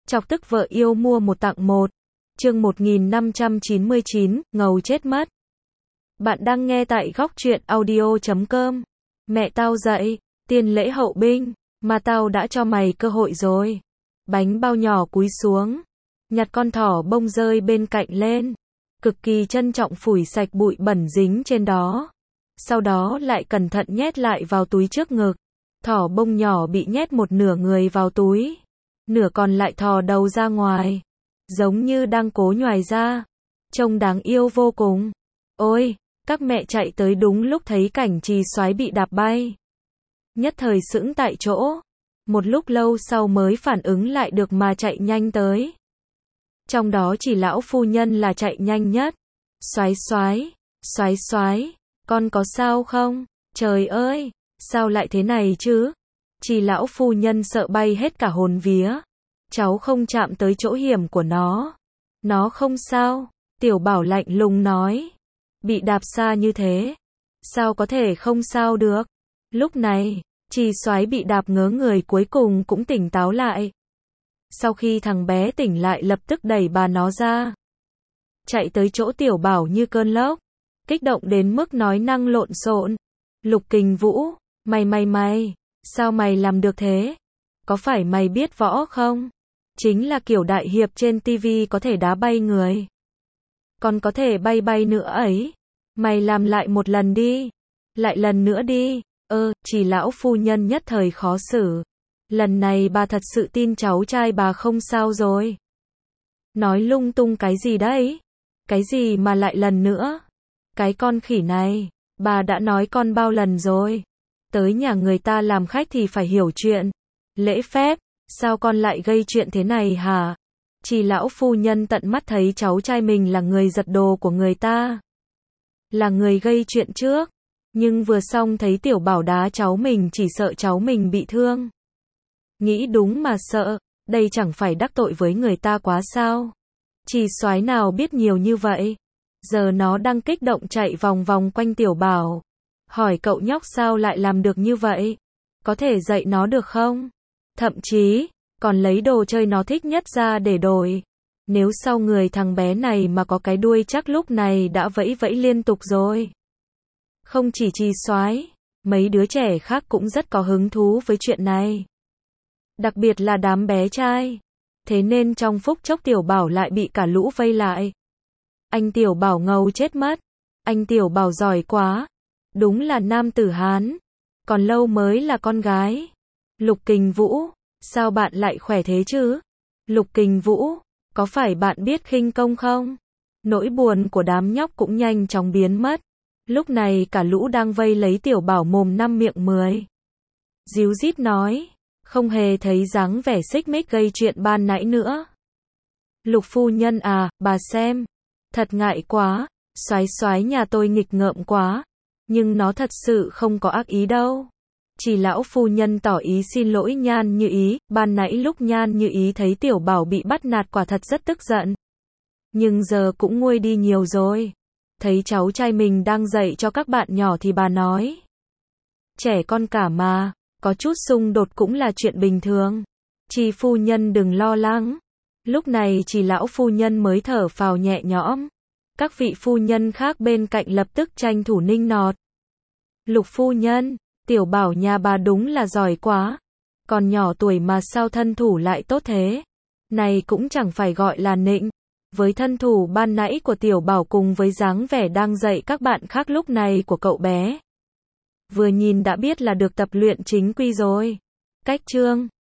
Chọc tức vợ yêu mua một tặng một. Chương 1599, ngầu chết mất. Bạn đang nghe tại góc truyện audio.com. Mẹ tao dậy, tiền lễ hậu binh, mà tao đã cho mày cơ hội rồi. Bánh bao nhỏ cúi xuống, nhặt con thỏ bông rơi bên cạnh lên, cực kỳ trân trọng phủi sạch bụi bẩn dính trên đó. Sau đó lại cẩn thận nhét lại vào túi trước ngực. Thỏ bông nhỏ bị nhét một nửa người vào túi, nửa còn lại thò đầu ra ngoài, giống như đang cố nhoài ra, trông đáng yêu vô cùng. Ôi, các mẹ chạy tới đúng lúc thấy cảnh Trì Soái bị đạp bay. Nhất thời sững tại chỗ, một lúc lâu sau mới phản ứng lại được mà chạy nhanh tới. Trong đó chỉ lão phu nhân là chạy nhanh nhất. Soái soái, soái soái, con có sao không? Trời ơi, sao lại thế này chứ? Chỉ lão phu nhân sợ bay hết cả hồn vía. Cháu không chạm tới chỗ hiểm của nó. Nó không sao, Tiểu Bảo lạnh lùng nói. Bị đạp xa như thế, sao có thể không sao được? Lúc này, Trì Soái bị đạp ngớ người cuối cùng cũng tỉnh táo lại. Sau khi thằng bé tỉnh lại lập tức đẩy bà nó ra. Chạy tới chỗ Tiểu Bảo như cơn lốc, kích động đến mức nói năng lộn xộn. Lục Kình Vũ, mày, sao mày làm được thế? Có phải mày biết võ không? Chính là kiểu đại hiệp trên tivi có thể đá bay người. Còn có thể bay nữa ấy. Mày làm lại một lần đi. Lại lần nữa đi. Chỉ lão phu nhân nhất thời khó xử. Lần này bà thật sự tin cháu trai bà không sao rồi. Nói lung tung cái gì đấy? Cái gì mà lại lần nữa? Cái con khỉ này, bà đã nói con bao lần rồi. Tới nhà người ta làm khách thì phải hiểu chuyện. Lễ phép, sao con lại gây chuyện thế này hả? Chỉ lão phu nhân tận mắt thấy cháu trai mình là người giật đồ của người ta. Là người gây chuyện trước. Nhưng vừa xong thấy Tiểu Bảo đá cháu mình chỉ sợ cháu mình bị thương. Nghĩ đúng mà sợ, đây chẳng phải đắc tội với người ta quá sao? Trì Soái nào biết nhiều như vậy? Giờ nó đang kích động chạy vòng vòng quanh Tiểu Bảo. Hỏi cậu nhóc sao lại làm được như vậy? Có thể dạy nó được không? Thậm chí, còn lấy đồ chơi nó thích nhất ra để đổi. Nếu sau người thằng bé này mà có cái đuôi chắc lúc này đã vẫy vẫy liên tục rồi. Không chỉ Trì Soái, mấy đứa trẻ khác cũng rất có hứng thú với chuyện này. Đặc biệt là đám bé trai. Thế nên trong phút chốc Tiểu Bảo lại bị cả lũ vây lại. Anh Tiểu Bảo ngầu chết mất. Anh Tiểu Bảo giỏi quá. Đúng là nam tử Hán. Còn lâu mới là con gái. Lục Kình Vũ, sao bạn lại khỏe thế chứ? Lục Kình Vũ, có phải bạn biết khinh công không? Nỗi buồn của đám nhóc cũng nhanh chóng biến mất. Lúc này cả lũ đang vây lấy Tiểu Bảo mồm năm miệng 10. Díu dít nói, không hề thấy dáng vẻ xích mích gây chuyện ban nãy nữa. Lục phu nhân à, bà xem. Thật ngại quá, Soái soái nhà tôi nghịch ngợm quá. Nhưng nó thật sự không có ác ý đâu. Chỉ lão phu nhân tỏ ý xin lỗi Nhan Như Ý, ban nãy lúc Nhan Như Ý thấy Tiểu Bảo bị bắt nạt quả thật rất tức giận. Nhưng giờ cũng nguôi đi nhiều rồi. Thấy cháu trai mình đang dạy cho các bạn nhỏ thì bà nói. Trẻ con cả mà, có chút xung đột cũng là chuyện bình thường. Chị phu nhân đừng lo lắng. Lúc này chỉ lão phu nhân mới thở phào nhẹ nhõm. Các vị phu nhân khác bên cạnh lập tức tranh thủ nịnh nọt. Lục phu nhân, Tiểu Bảo nhà bà đúng là giỏi quá. Còn nhỏ tuổi mà sao thân thủ lại tốt thế? Này cũng chẳng phải gọi là nịnh. Với thân thủ ban nãy của Tiểu Bảo cùng với dáng vẻ đang dạy các bạn khác lúc này của cậu bé. Vừa nhìn đã biết là được tập luyện chính quy rồi. Cách chương